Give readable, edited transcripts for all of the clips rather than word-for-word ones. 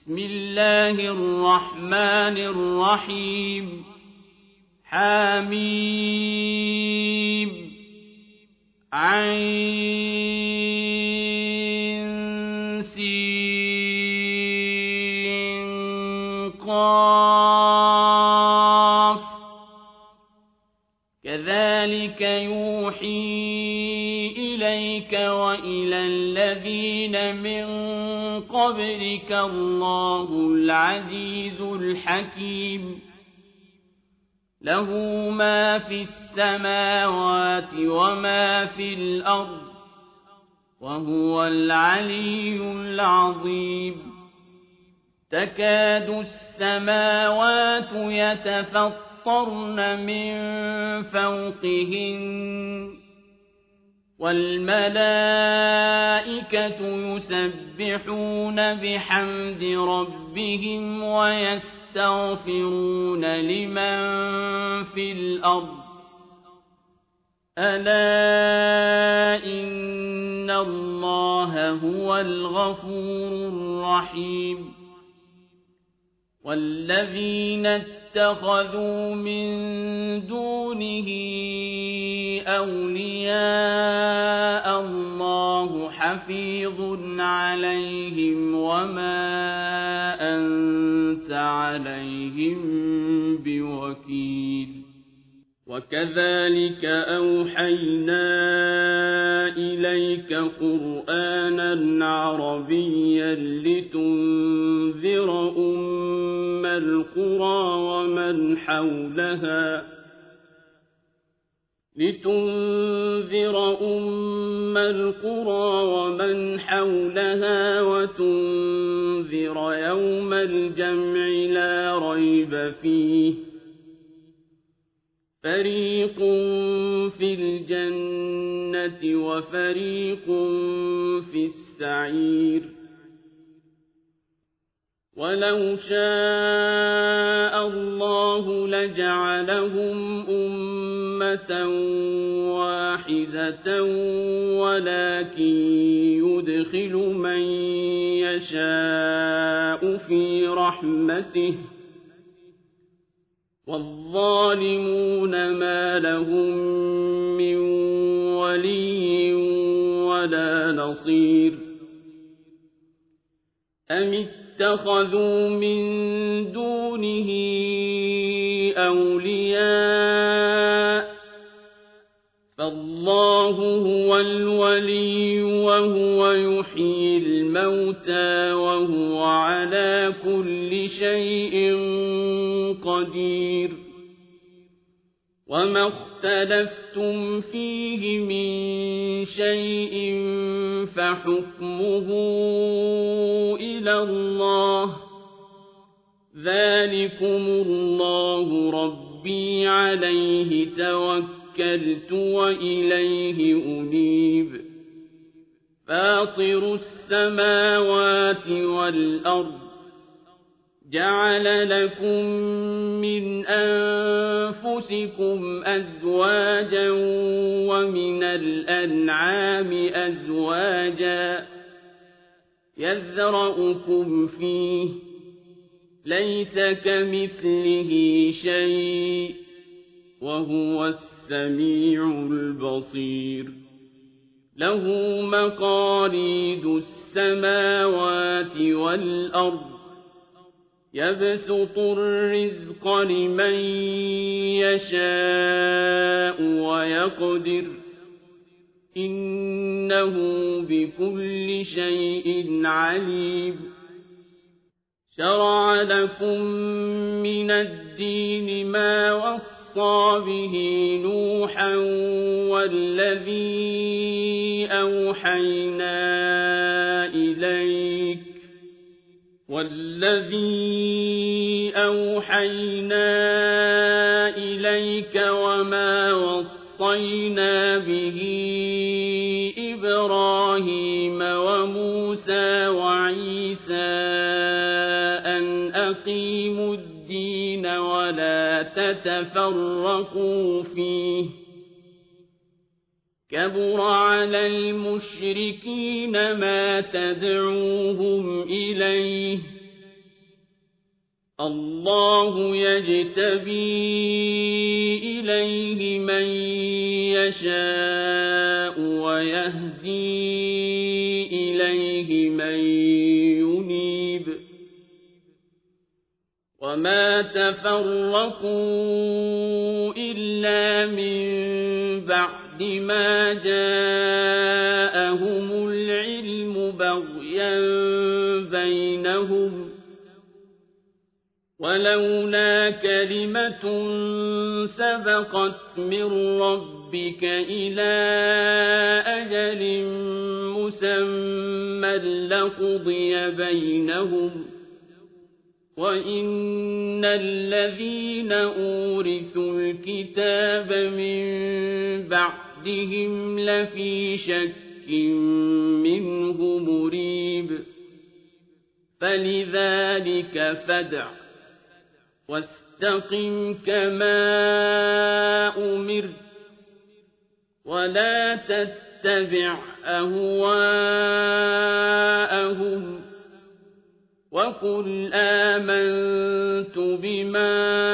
بسم الله الرحمن الرحيم حميم عين سين قاف كذلك يوحي إليك وإلى الذين من قبلك الله العزيز الحكيم له ما في السماوات وما في الأرض وهو العلي العظيم تكاد السماوات يتفطرن من فوقهن والملائكة يسبحون بحمد ربهم ويستغفرون لمن في الأرض ألا إن الله هو الغفور الرحيم والذين اتخذوا من دونه أولياء الله حفيظ عليهم وما أنت عليهم بوكيل وكذلك أوحينا إليك قرآنا عربيا لتنذر أم القرى ومن حولها وتنذر يوم الجمع لا ريب فيه فريق في الجنة وفريق في السعير ولو شاء الله لجعلهم أمة واحدة ولكن يدخل من يشاء في رحمته والظالمون ما لهم من ولي ولا نصير أم اتخذوا من دونه أولياء فالله هو الولي وهو يحيي الموتى وهو على كل شيء قدير وما اختلفتم فيه من شيء فحكمه إلى الله ذلكم الله ربي عليه توكلت وإليه أنيب فاطر السماوات والأرض جعل لكم من أنفسكم أزواجا ومن الأنعام أزواجا يذرأكم فيه ليس كمثله شيء وهو السميع البصير له مقاليد السماوات والأرض يبسط الرزق لمن يشاء ويقدر إنه بكل شيء عليم شرع لكم من الدين ما وصى به نوحا والذي أوحينا إليك وما وصينا به إبراهيم وموسى وعيسى أن أقيموا الدين ولا تتفرقوا فيه كبر على المشركين ما تدعوهم إليه الله يجتبي إليه من يشاء ويهدي إليه من ينيب وما تفرقوا إلا من بعد ما جاءهم العلم بغيا بينهم ولولا كلمة سبقت من ربك إلى أجل مسمى لقضي بينهم وإن الذين أورثوا الكتاب من بعدهم لفي شك منه مريب فلذلك فادع واستقم كما أمرت ولا تتبع أهواءهم وقل آمنت بما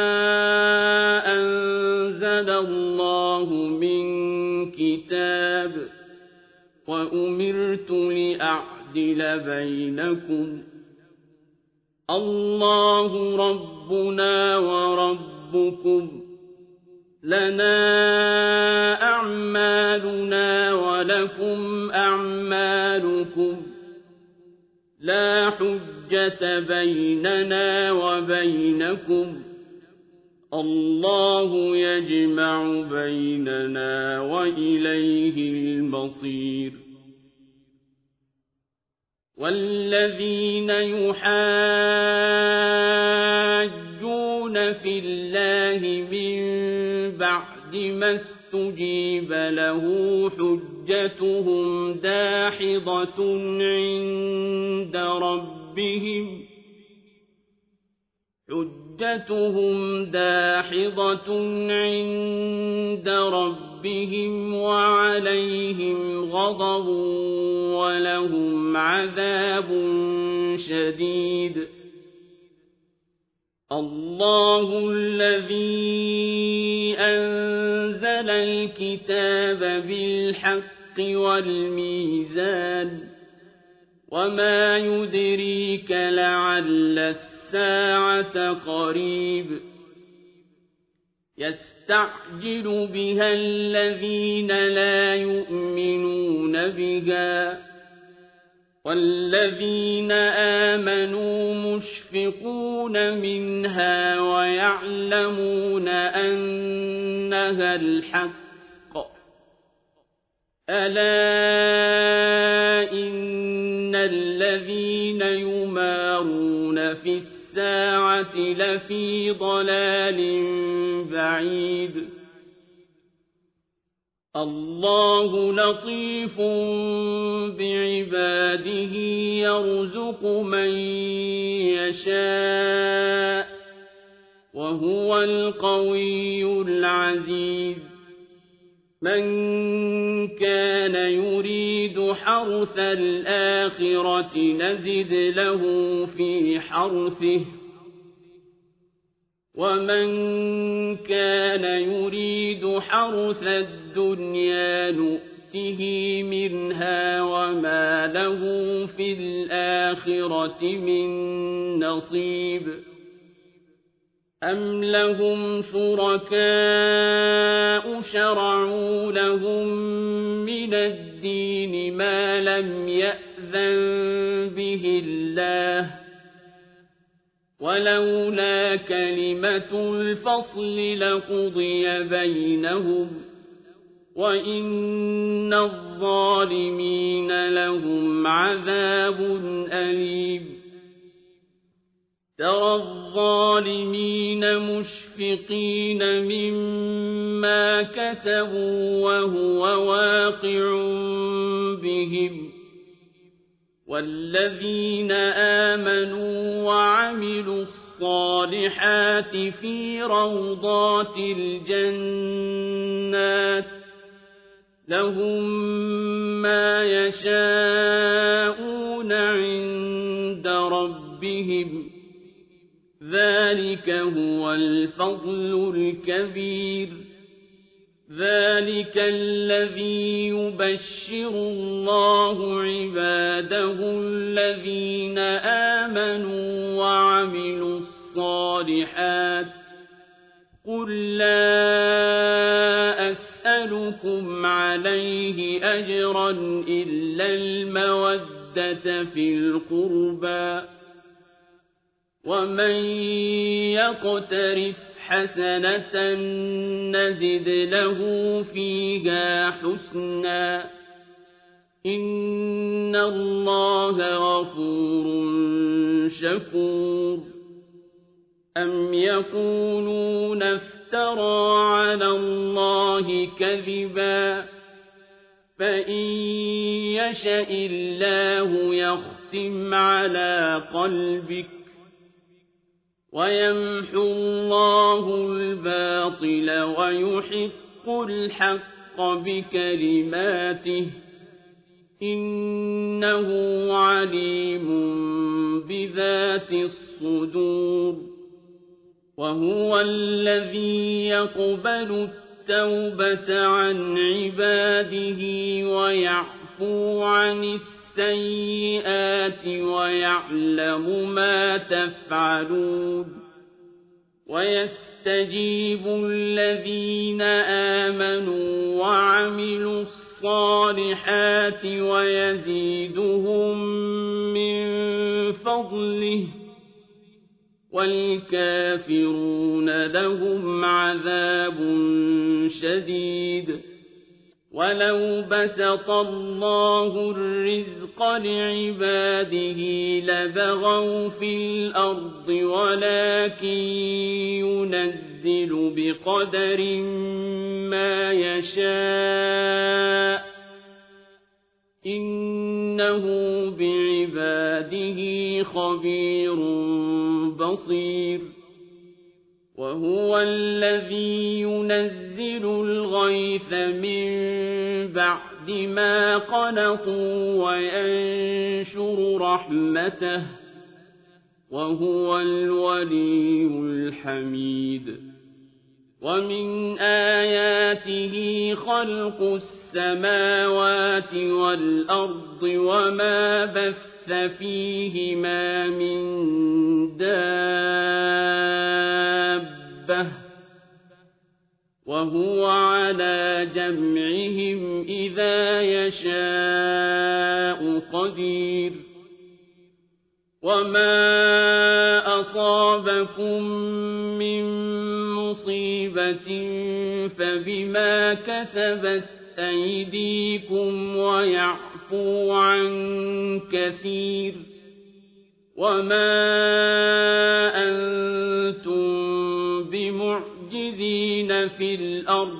أنزل الله من كتاب وأمرت لأعدل بينكم الله ربنا وربكم لنا أعمالنا ولكم أعمالكم لا حجة بيننا وبينكم الله يجمع بيننا وإليه المصير والذين يحاجون في الله من بعد ما استجيب له حجتهم داحضة عند ربهم وعليهم غضب ولهم عذاب شديد الله الذي أنزل الكتاب بالحق والميزان وما يدريك لعل الساعة قريب يستعجل بها الذين لا يؤمنون بها والذين آمنوا مشفقون منها ويعلمون أنها الحق ألا إن الذين يمارون في الساعة لفي ضلال بعيد الله لطيف بعباده يرزق من يشاء وهو القوي العزيز من كان يريد حرث الآخرة نزد له في حرثه ومن كان يريد حرث الدنيا نؤته منها وما له في الآخرة من نصيب أم لهم شركاء شرعوا لهم من الدين ما لم يأذن به الله ولولا كلمة الفصل لقضي بينهم وإن الظالمين لهم عذاب أليم ترى الظالمين مشفقين مما كسبوا وهو واقع بهم والذين آمنوا وعملوا الصالحات في روضات الجنات لهم ما يشاءون عند ربهم ذلك هو الفضل الكبير ذلك الذي يبشر الله عباده الذين آمنوا وعملوا الصالحات قل لا أسألكم عليه أجرا إلا المودة في القربى ومن يقترف حسنة نزد له فيها حسنا إن الله غفور شكور أم يقولون افترى على الله كذبا فإن يشأ الله يختم على قلبك ويمحو الله الباطل ويحق الحق بكلماته إنه عليم بذات الصدور وهو الذي يقبل التوبة عن عباده ويعفو عن السيئات ويعلم ما تفعلون ويستجيب الذين آمنوا وعملوا الصالحات ويزيدهم من فضله والكافرون لهم عذاب شديد ولو بسط الله الرزق لعباده لبغوا في الأرض ولكن ينزل بقدر ما يشاء إنه بعباده خبير بصير وهو الذي ينزل الغيث من بعد ما قنطوا وينشر رحمته وهو الولي الحميد ومن آياته خلق السماوات والأرض وما بث فيهما من دابة وهو على جمعهم إذا يشاء قدير وما أصابكم من مصيبة فبما كسبت أيديكم ويعفو عن كثير وما أنتم بمعجزين في الأرض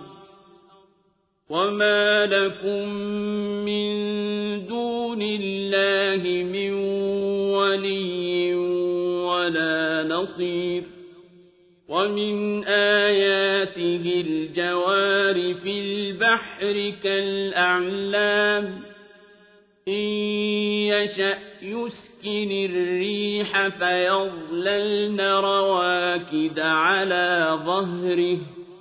وما لكم من دون الله من ولي ولا نصير ومن آياته الجوار في البحر كالأعلام إن يشأ يسكن الريح فيظللن رواكد على ظهره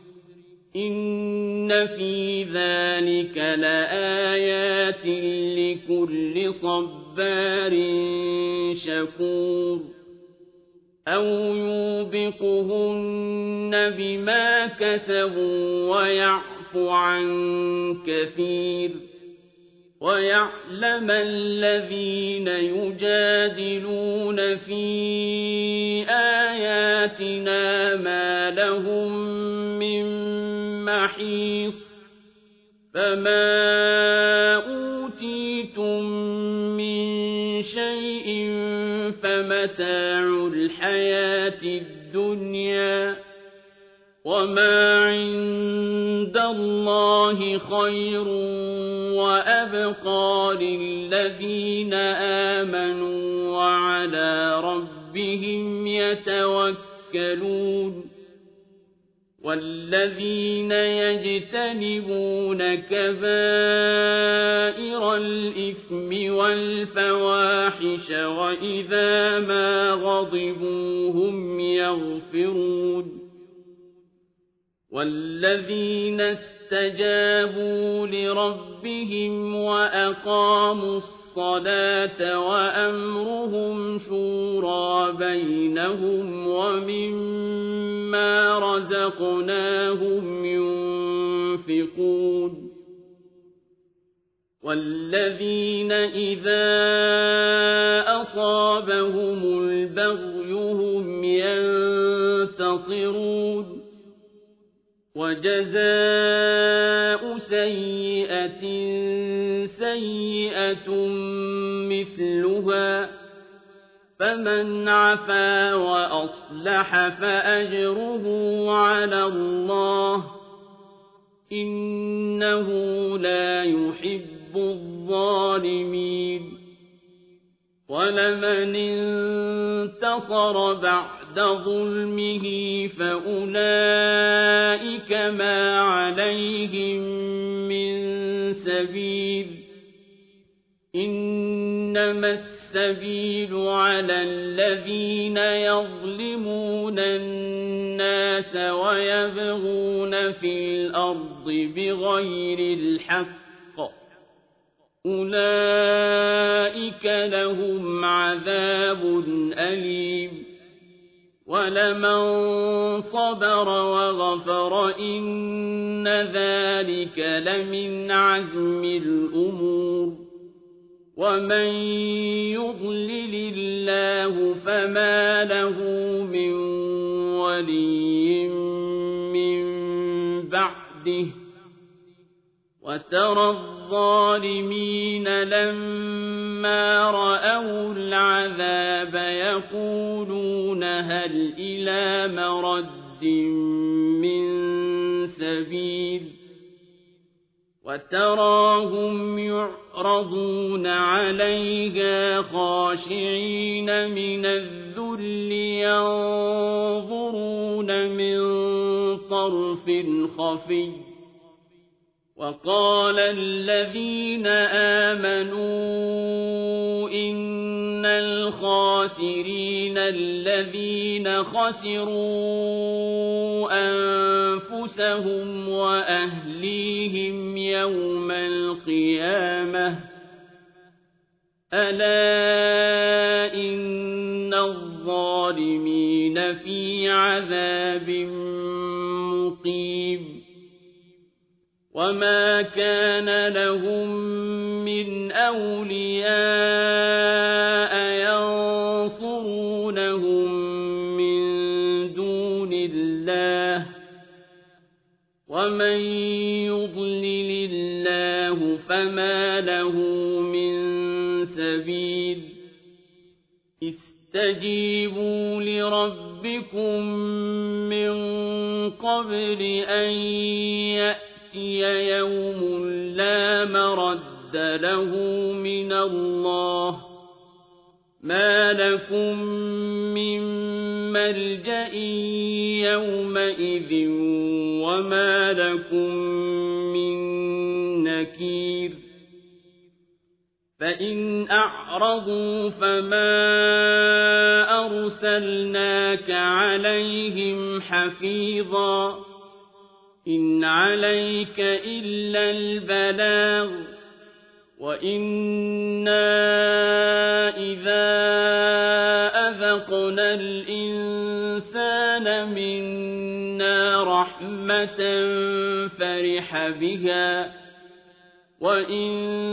إن في ذلك لآيات لكل صبار شكور أو يوبقهن بما كسبوا ويعفو عن كثير ويعلم الذين يجادلون في آياتنا ما لهم من محيص فما أوتيتم من شيء فمتاع الحياة الدنيا وما عند الله خير وأبقى للذين آمنوا وعلى ربهم يتوكلون والذين يجتنبون كبائر الإثم والفواحش وإذا ما غضبوا هم يغفرون والذين استجابوا لربهم وأقاموا الصلاة وأمرهم شورى بينهم ومما رزقناهم ينفقون والذين إذا أصابهم البغي هم ينتصرون وجزاء سيئة سيئة مثلها فمن عفا وأصلح فأجره على الله إنه لا يحب الظالمين ولمن انتصر بعد ظلمه فأولئك ما عليهم من سبيل إنما السبيل على الذين يظلمون الناس ويبغون في الأرض بغير الحق أولئك لهم عذاب أليم ولمن صبر وغفر إن ذلك لمن عزم الأمور ومن يضلل الله فما له من ولي من بعده وترى الظالمين لما رأوا العذاب يقولون هل إلى مرد من سبيل وتراهم يعرضون عليها خاشعين من الذل ينظرون من طرف خفي وقال الذين آمنوا إن الخاسرين الذين خسروا أنفسهم وأهليهم يوم القيامة ألا إن الظالمين في عذاب مقيم وما كان لهم من أولياء ينصرونهم من دون الله ومن يضلل الله فما له من سبيل استجيبوا لربكم من قبل أن يأتي يوم لا مرد له من الله ما لكم من ملجأ يومئذ وما لكم من نكير فإن أعرضوا فما أرسلناك عليهم حفيظا إن عليك إلا البلاغ وإنا إذا أذقنا الإنسان منا رحمة فرح بها وإن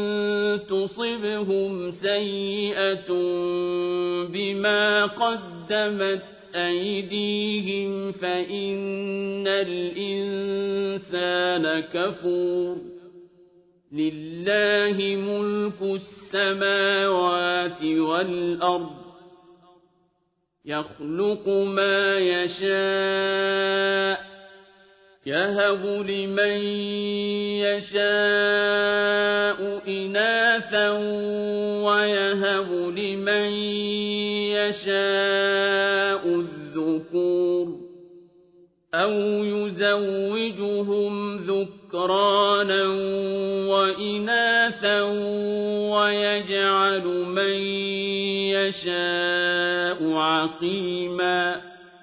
تصبهم سيئة بما قدمت أيديهم فإن الإنسان كفور لله ملك السماوات والأرض يخلق ما يشاء يهب لمن يشاء إناثا ويهب لمن يشاء الذكور أَوْ يُزَوِّجُهُمْ ذُكْرَانًا وَإِنَاثًا وَيَجْعَلُ مَن يَشَاءُ عَقِيمًا ۚ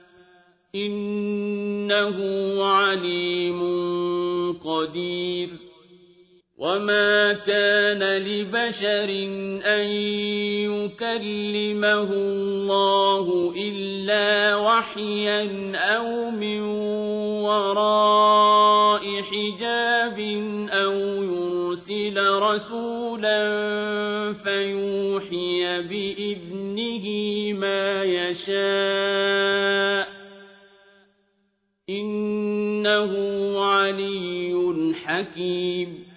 إِنَّهُ عَلِيمٌ قَدِيرٌ. وَمَا كَانَ لِبَشَرٍ أَن يُكَلِّمَهُ اللَّهُ إِلَّا وَحْيًا أَوْ مِن وَرَاءِ حِجَابٍ أَوْ يُرْسِلَ رَسُولًا فَيُوحِيَ بِإِذْنِهِ مَا يَشَاءُ ۚ إِنَّهُ عَلِيٌّ حَكِيمٌ.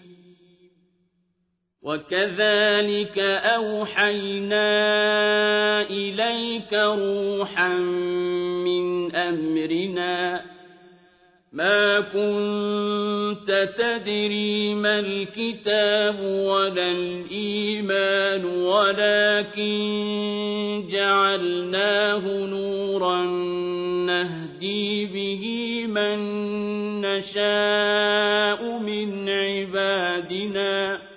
وَكَذَٰلِكَ أَوْحَيْنَا إِلَيْكَ رُوحًا مِّنْ أَمْرِنَا ۚ مَا كُنتَ تَدْرِي مَا الْكِتَابُ وَلَا الْإِيمَانُ وَلَٰكِن جَعَلْنَاهُ نُورًا نَّهْدِي بِهِ مَن نَّشَاءُ مِنْ عِبَادِنَا ۚ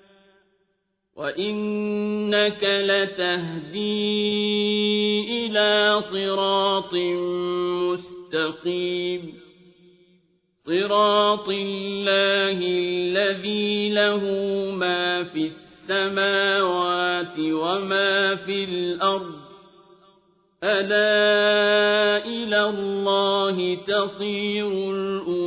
وَإِنَّكَ لَتَهْدِي إِلَىٰ صِرَاطٍ مُّسْتَقِيمٍ، صِرَاطِ اللَّهِ الَّذِي لَهُ مَا فِي السَّمَاوَاتِ وَمَا فِي الْأَرْضِ ۗ أَلَا إِلَى اللَّهِ تَصِيرُ الْأُمُورُ.